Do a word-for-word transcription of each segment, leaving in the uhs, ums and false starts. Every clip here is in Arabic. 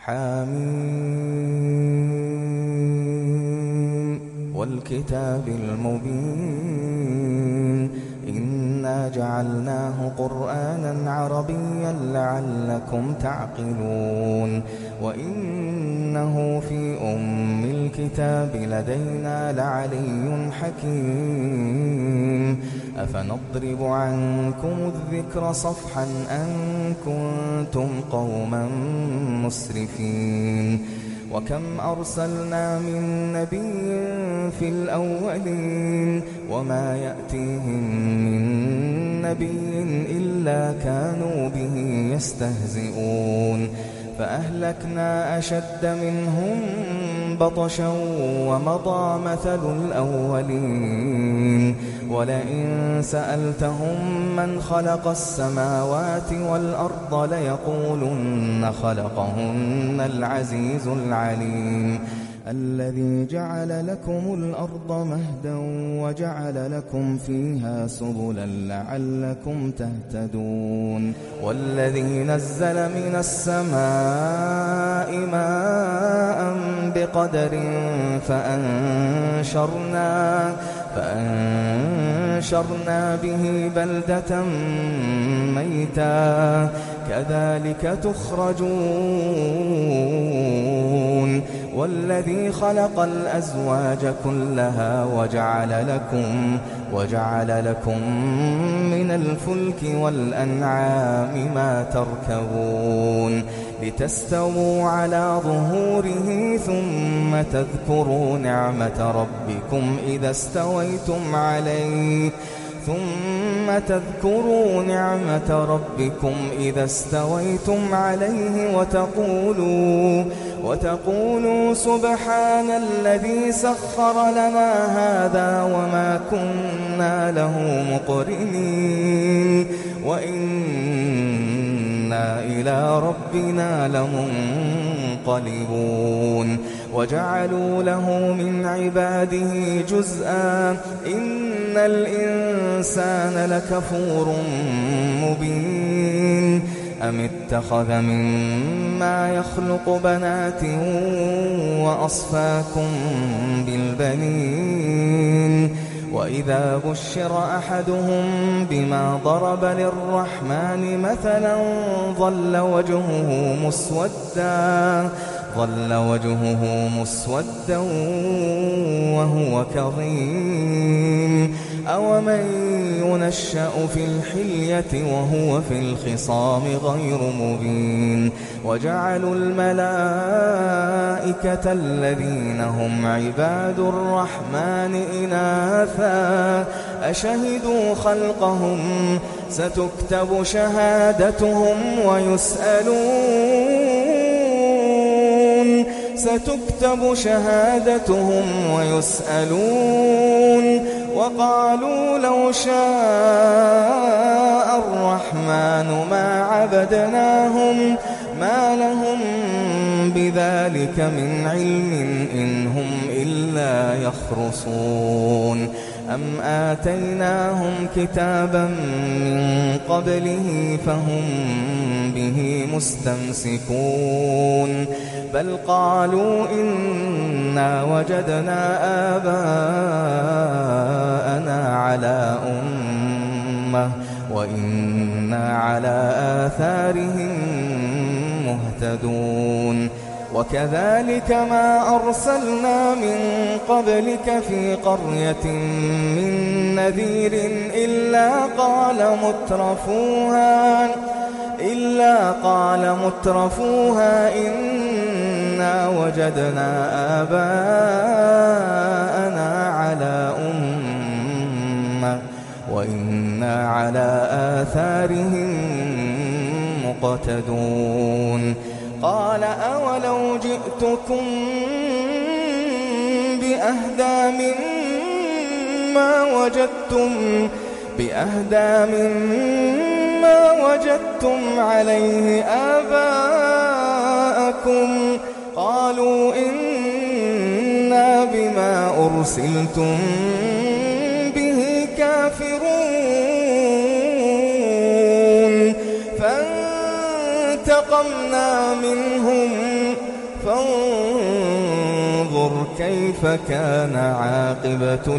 حميم والكتاب المبين إنا جعلناه قرآنا عربيا لعلكم تعقلون وإنه في أم الكتاب لدينا لعلي حكيم أفنضرب عنكم الذكر صفحا أن كنتم قوما مسرفين وكم أرسلنا من نبي في الأولين وما يأتيهم من نبي إلا كانوا به يستهزئون فأهلكنا أشد منهم بطشا ومضى مثل الأولين ولئن سألتهم من خلق السماوات والأرض ليقولن خلقهن العزيز العليم الذي جعل لكم الأرض مهدا وجعل لكم فيها سبلا لعلكم تهتدون والذي نزل من السماء ماء بقدر فأنشرنا فأنشرنا به بلدة ميتا كذلك تخرجون والذي خلق الأزواج كلها وجعل لكم وجعل لكم من الفلك والأنعام ما تركبون لتستووا على ظهوره ثم تذكروا نعمة ربكم إذا استويتم عليه ثم تذكروا نعمة ربكم إذا استويتم عليه وتقولوا وتقولوا سبحان الذي سخر لنا هذا وما كنا له مقرنين وإنا إلى ربنا لمنقلبون وجعلوا له من عباده جزءا إن الإنسان لكفور مبين أم اتخذ مما يخلق بنات وأصفاكم بالبنين وإذا بشر أحدهم بما ضرب للرحمن مثلا ظل وجهه مسودا ظل وجهه مسودا وهو كظيم أومن ينشأ في الحلية وهو في الخصام غير مبين وجعلوا الملائكة الذين هم عباد الرحمن إناثا أشهدوا خلقهم ستكتب شهادتهم ويسألون ستكتب شهادتهم ويسألون وقالوا لو شاء الرحمن ما عبدناهم ما لهم بذلك من علم إن هم إلا يخرصون أم آتيناهم كتابا من قبله فهم به مستمسكون بل قالوا إنا وجدنا آباءنا على أمة وإنا على آثارهم مهتدون وكذلك ما أرسلنا من قبلك في قرية من نذير إلا قال مترفوها إلا قال مترفوها إنا وجدنا آباءنا على أمة وإنا على آثارهم مقتدون قال أولو جئتكم بأهدى مما وجدتم بأهدى مما وجدتم عليه آباءكم قالوا إنا بما أرسلتم به كافرون فانتقمنا منهم فانظر كيف كان عاقبة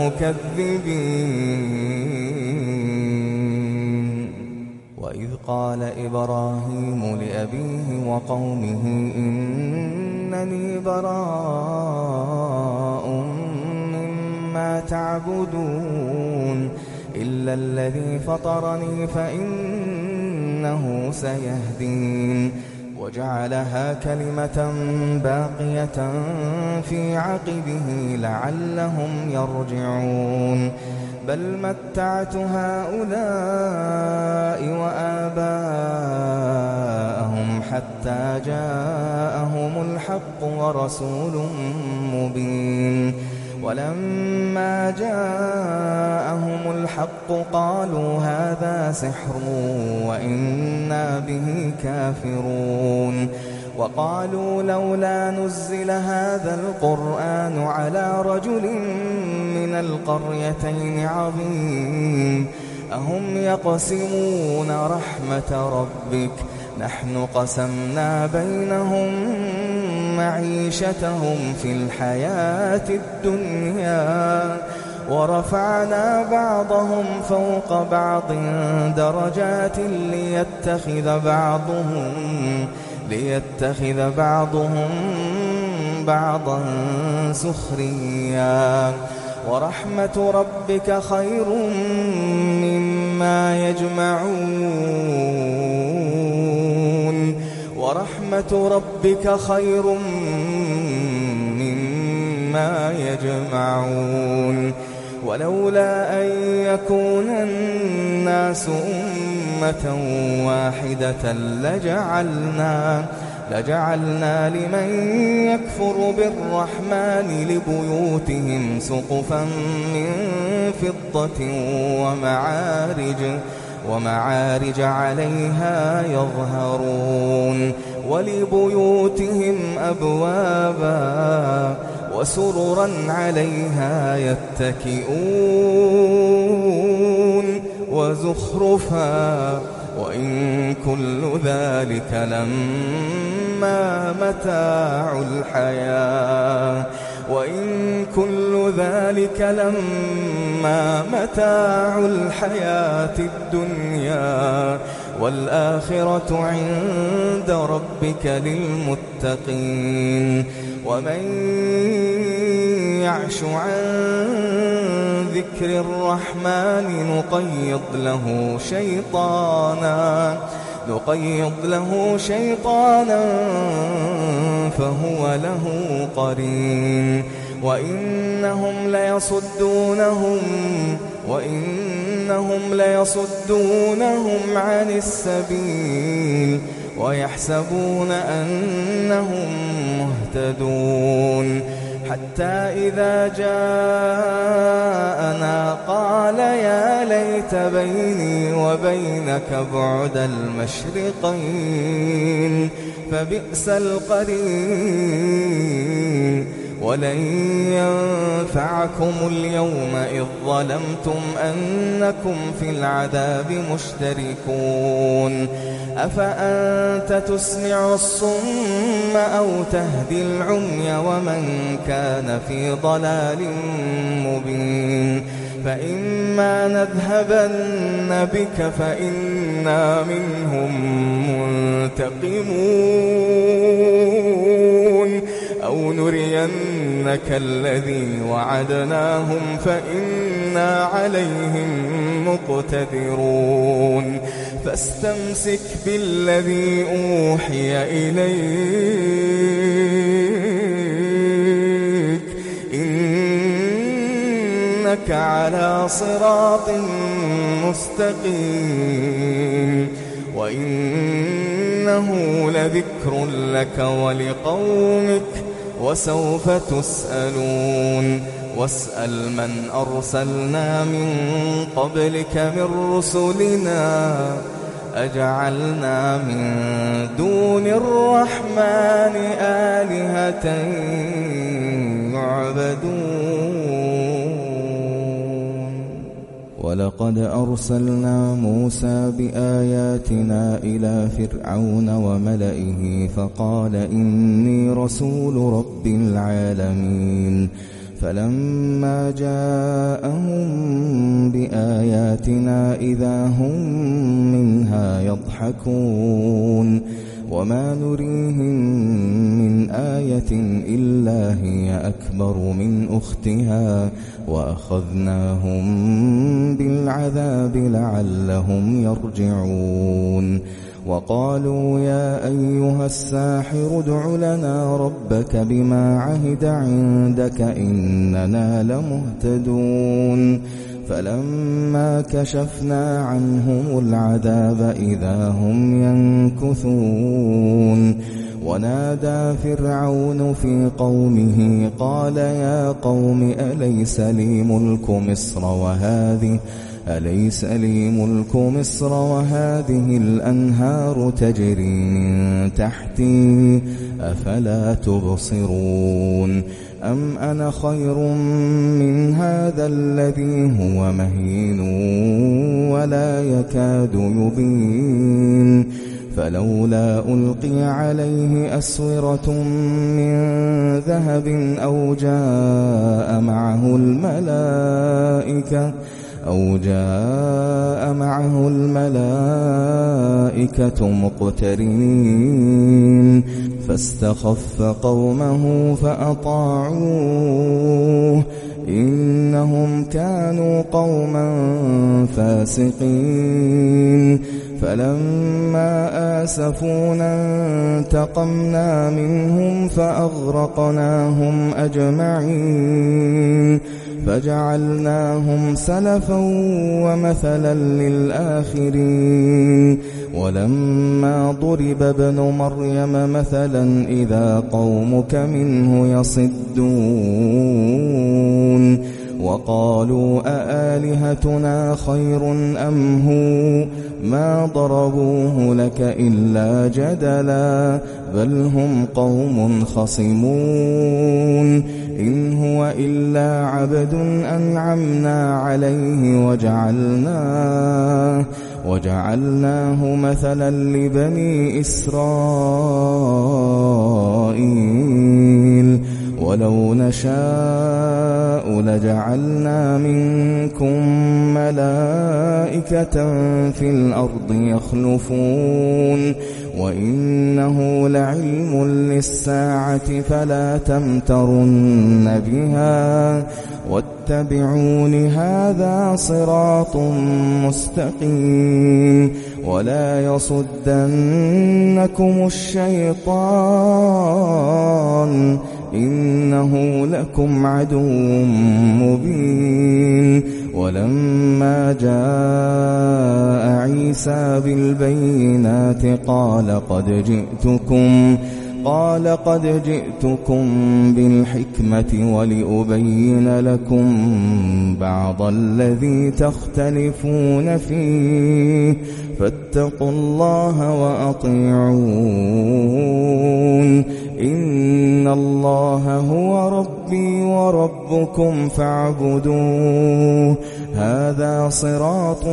المكذبين. وإذ قال إبراهيم لأبيه وقومه إنني براء مما تعبدون إلا الذي فطرني فإنه سيهدين. وجعلها كلمة باقية في عقبه لعلهم يرجعون. بل متعت هؤلاء وآباءهم حتى جاءهم الحق ورسول مبين. ولما جاءهم الحق قالوا هذا سحر وإنا به كافرون. وقالوا لولا نزل هذا القرآن على رجل من القريتين عظيم أهم يقسمون رحمة ربك نحن قسمنا بينهم معيشتهم في الحياة الدنيا ورفعنا بعضهم فوق بعض درجات ليتخذ بعضهم ليتخذ بعضهم بعضا سخريا ورحمة ربك خير مما يجمعون ورحمة ربك خير مما يجمعون. ولولا أن يكون الناس أمة واحدة لجعلنا لجعلنا لمن يكفر بالرحمن لبيوتهم سقفا من فضة ومعارج ومعارج عليها يظهرون ولبيوتهم أبوابا وسررا عليها يتكئون وزخرفا وإن كل ذلك لما متاع الحياة وإن كل ذلك لما متاع الحياة الدنيا والآخرة عند ربك للمتقين. ومن يعش عن ذكر الرحمن نقيض له شيطانا نقيض له شيطانا فهو له قرين. وإنهم ليصدونهم وإنهم ليصدونهم عن السبيل ويحسبون أنهم مهتدون حتى إذا جاءنا قال يا ليت بيني وبينك بعد المشرقين فبئس القرين. ولن ينفعكم اليوم إذ ظلمتم أنكم في العذاب مشتركون. أفأنت تسمع الصم أو تهدي العمي ومن كان في ضلال مبين. فإما نذهبن بك فإنا منهم منتقمون أو نرينك الذي وعدناهم فإنا عليهم مقتدرون. فاستمسك بالذي أوحي إليك إنك على صراط مستقيم وإنه لذكر لك ولقومك وسوف تسألون. واسأل من أرسلنا من قبلك من رسلنا أجعلنا من دون الرحمن آلهة يعبدون ولقد أرسلنا موسى بآياتنا إلى فرعون وملئه فقال إني رسول رب العالمين فلما جاءهم بآياتنا إذا هم منها يضحكون وما نريهم من آية إلا هي أكبر من أختها وأخذناهم بالعذاب لعلهم يرجعون وقالوا يا أيها الساحر ادع لنا ربك بما عهد عندك إننا لمهتدون فلما كشفنا عنهم العذاب إذا هم ينكثون ونادى فرعون في قومه قال يا قوم أليس لي ملك مصر وهذه أليس لي ملك مصر وهذه الأنهار تجري من تحتي أفلا تبصرون أم أنا خير من هذا الذي هو مهين ولا يكاد يبين فلولا ألقي عليه أسورة من ذهب أو جاء معه الملائكة أو جاء معه الملائكة مقترنين فاستخف قومه فأطاعوه إنهم كانوا قوما فاسقين فلما آسفونا انتقمنا منهم فأغرقناهم أجمعين فجعلناهم سلفا ومثلا للآخرين ولما ضرب ابن مريم مثلا إذا قومك منه يصدون وقالوا أآلهتنا خير أم هو ما ضربوه لك إلا جدلا بل هم قوم خصمون إن هو إلا عبد أنعمنا عليه وجعلناه وجعلناه مثلا لبني إسرائيل ولو نشاء لجعلنا منكم ملائكة في الأرض يخلفون وإنه لعلم للساعة فلا تمترن بها واتبعون هذا صراط مستقيم ولا يصدنكم الشيطان إنه لكم عدو مبين ولما جاء عيسى بالبينات قال قد جئتكم قال قد جئتكم بالحكمة ولأبين لكم بعض الذي تختلفون فيه فاتقوا الله وأطيعون إن الله هو ربي وربكم فاعبدوه هذا صراط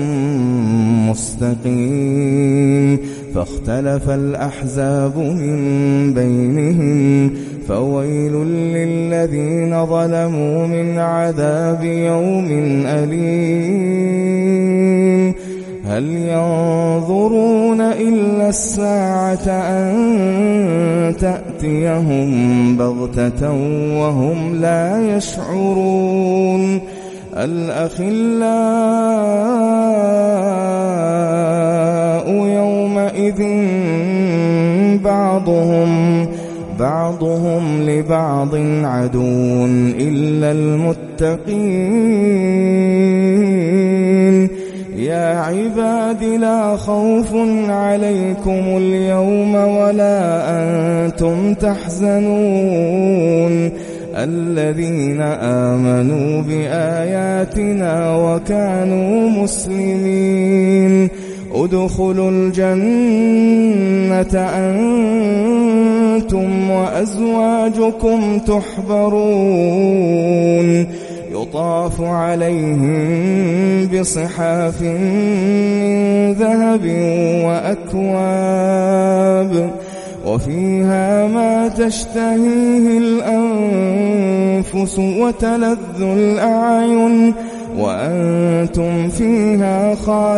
مستقيم فاختلف الأحزاب من بينهم فويل للذين ظلموا من عذاب يوم أليم هل ينظرون إلا الساعة أن تأتيهم بغتة وهم لا يشعرون الأخلاء يومئذ بعضهم بعضهم لبعض عدو إلا المتقين يا عباد لا خوف عليكم اليوم ولا أنتم تحزنون الذين آمنوا بآياتنا وكانوا مسلمين ادخلوا الجنة أنتم وأزواجكم تحبرون يطاف عليهم بصحاف من ذهب وأكواب وفيها ما تشتهيه الأنفس وتلذ الأعين وأنتم فيها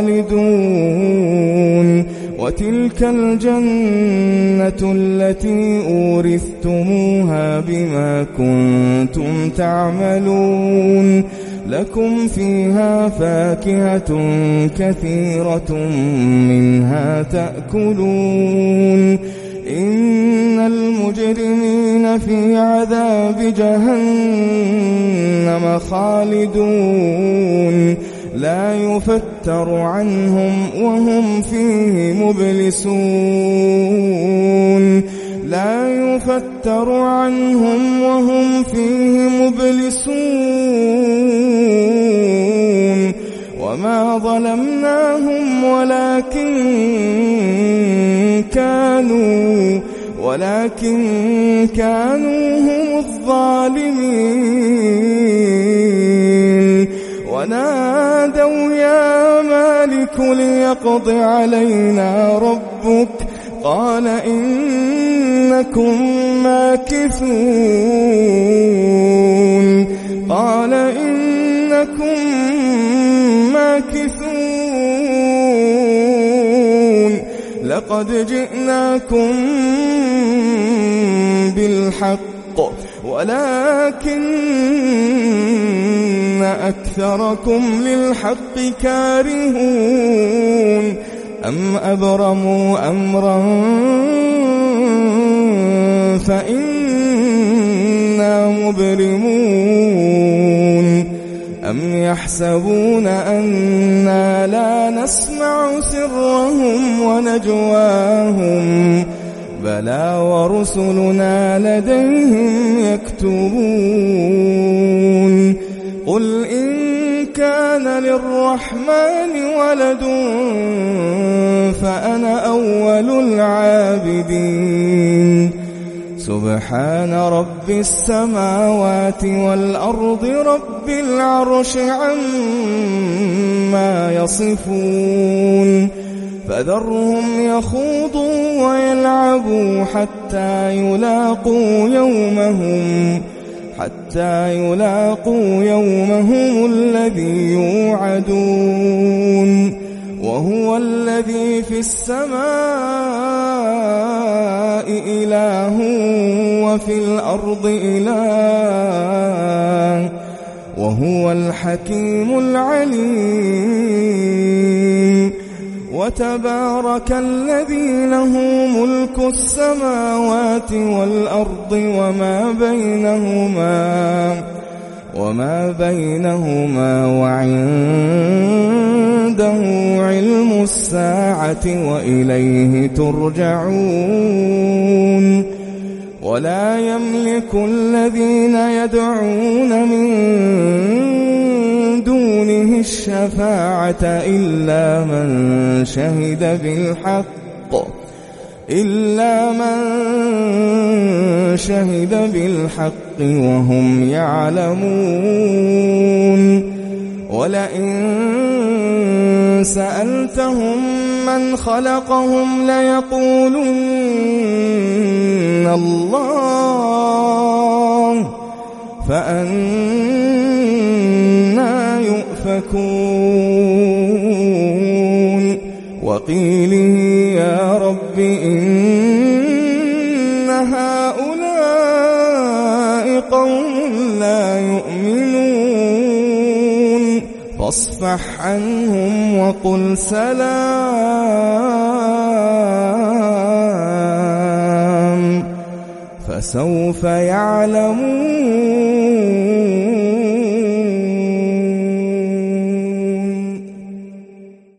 خالدون. وتلك الجنة التي أورثتموها بما كنتم تعملون لكم فيها فاكهة كثيرة منها تأكلون. إن المجرمين في عذاب جهنم خالدون لا يفتر عنهم وهم فيه مبلسون لا يفتر عنهم وهم فيه مبلسون. وما ظلمناهم ولكن كانوا ولكن كانوا هم الظالمين. ونادوا يا مالك ليقض علينا ربك قال إنكم ماكثون قال إنكم ماكثون لقد جئناكم بالحق ولكن أكثركم للحق كارهون. أم أبرموا أمرا فإنا مبرمون أم يحسبون أنا لا نسمع سرهم ونجواهم بلى ورسلنا لديهم يكتبون. قل إن كان للرحمن ولد فأنا أول العابدين. سبحان رب السماوات والأرض رب العرش عما يصفون. فذرهم يخوضوا ويلعبوا حتى يلاقوا يومهم حتى يلاقوا يومهم الذي يوعدون. وهو الذي في السماء إله وفي الأرض إله وهو الحكيم العليم. وتبارك الذي له ملك السماوات والأرض وما بينهما وما بينهما وعنده علم الساعة وإليه ترجعون. ولا يملك الذين يدعون من دونه الشفاعة إلا من شهد بالحق إلا من شهد بالحق وهم يعلمون. ولئن سألتهم من خلقهم ليقولن الله فأنا يؤفكون. وقيله يا رب إن هؤلاء قوم لا يؤمنون فاصفح عنهم وقل سلام فسوف يعلمون.